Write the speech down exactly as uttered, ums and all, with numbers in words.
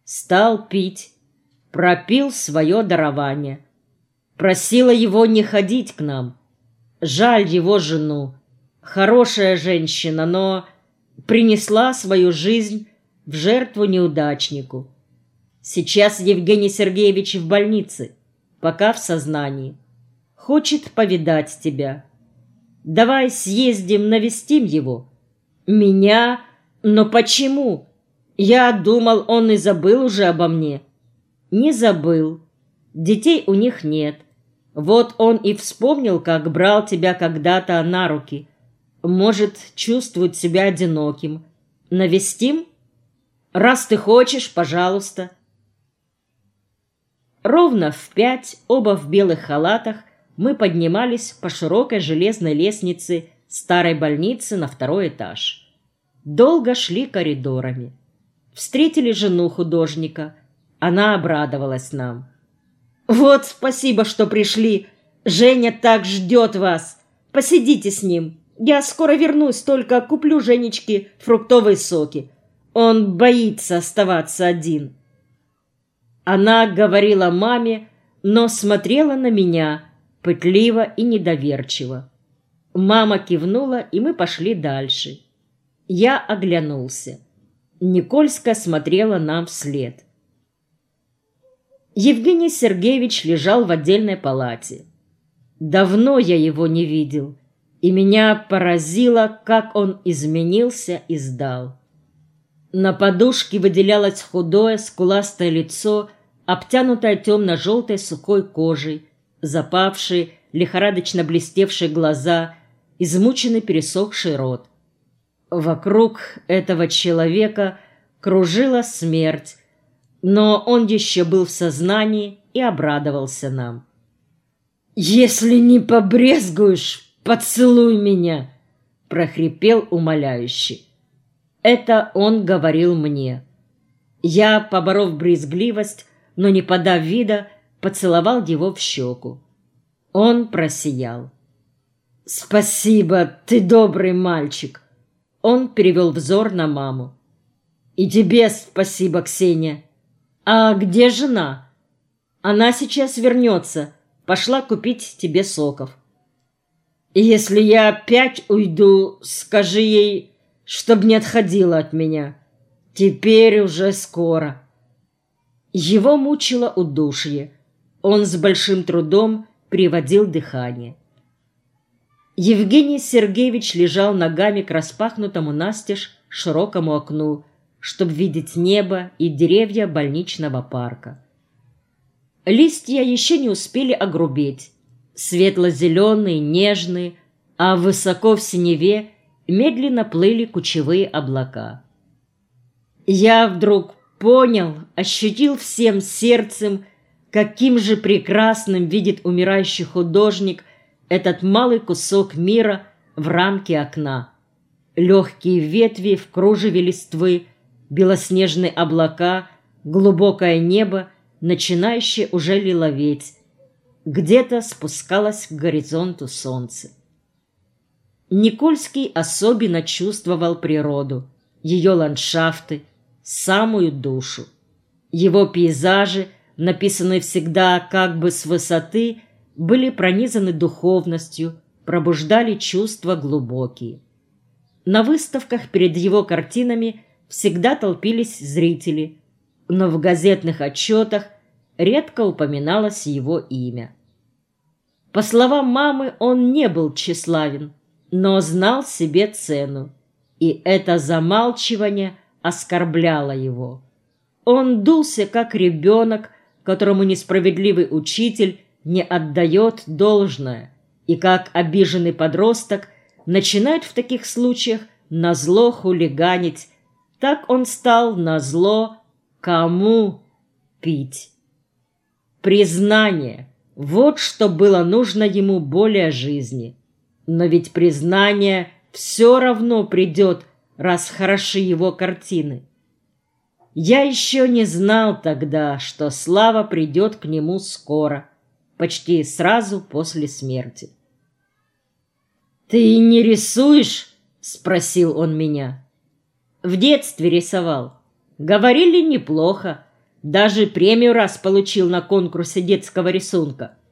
Стал пить, пропил свое дарование. Просила его не ходить к нам. Жаль его жену. Хорошая женщина, но принесла свою жизнь в жертву неудачнику. Сейчас Евгений Сергеевич в больнице, пока в сознании. Хочет повидать тебя. Давай съездим, навестим его. Меня? Но почему? Я думал, он и забыл уже обо мне. Не забыл. Детей у них нет. Вот он и вспомнил, как брал тебя когда-то на руки. Может, чувствует себя одиноким. Навестим? Раз ты хочешь, пожалуйста. Ровно в пять, оба в белых халатах, мы поднимались по широкой железной лестнице старой больницы на второй этаж. Долго шли коридорами. Встретили жену художника. Она обрадовалась нам. «Вот спасибо, что пришли. Женя так ждет вас. Посидите с ним. Я скоро вернусь, только куплю Женечке фруктовые соки. Он боится оставаться один». Она говорила маме, но смотрела на меня пытливо и недоверчиво. Мама кивнула, и мы пошли дальше. Я оглянулся. Никольская смотрела нам вслед. Евгений Сергеевич лежал в отдельной палате. Давно я его не видел, и меня поразило, как он изменился и сдал. На подушке выделялось худое, скуластое лицо, обтянутое темно-желтой сухой кожей, запавшие, лихорадочно блестевшие глаза, измученный пересохший рот. Вокруг этого человека кружила смерть, но он еще был в сознании и обрадовался нам. «Если не побрезгуешь, поцелуй меня!» — прохрипел умоляюще. Это он говорил мне. Я, поборов брезгливость, но не подав вида, поцеловал его в щеку. Он просиял. «Спасибо, ты добрый мальчик!» Он перевел взор на маму. «И тебе спасибо, Ксения. А где жена? Она сейчас вернется. Пошла купить тебе соков. Если я опять уйду, скажи ей, чтоб не отходила от меня. Теперь уже скоро». Его мучило удушье. Он с большим трудом приводил дыхание. Евгений Сергеевич лежал ногами к распахнутому настежь широкому окну, чтобы видеть небо и деревья больничного парка. Листья еще не успели огрубеть, светло-зеленые, нежные, а высоко в синеве медленно плыли кучевые облака. Я вдруг понял, ощутил всем сердцем, каким же прекрасным видит умирающий художник этот малый кусок мира в рамке окна. Легкие ветви в кружеве листвы, белоснежные облака, глубокое небо, начинающее уже лиловеть. Где-то спускалось к горизонту солнце. Никольский особенно чувствовал природу, ее ландшафты, самую душу. Его пейзажи, написанные всегда как бы с высоты, были пронизаны духовностью, пробуждали чувства глубокие. На выставках перед его картинами всегда толпились зрители, но в газетных отчетах редко упоминалось его имя. По словам мамы, он не был тщеславен, но знал себе цену, и это замалчивание оскорбляло его. Он дулся, как ребенок, которому несправедливый учитель не отдает должное, и как обиженный подросток начинает в таких случаях назло хулиганить. Так он стал назло кому пить. Признание — вот что было нужно ему более жизни. Но ведь признание все равно придет, раз хороши его картины. Я еще не знал тогда, что слава придет к нему скоро, почти сразу после смерти. «Ты не рисуешь?» — спросил он меня. «В детстве рисовал. Говорили, неплохо. Даже премию раз получил на конкурсе детского рисунка.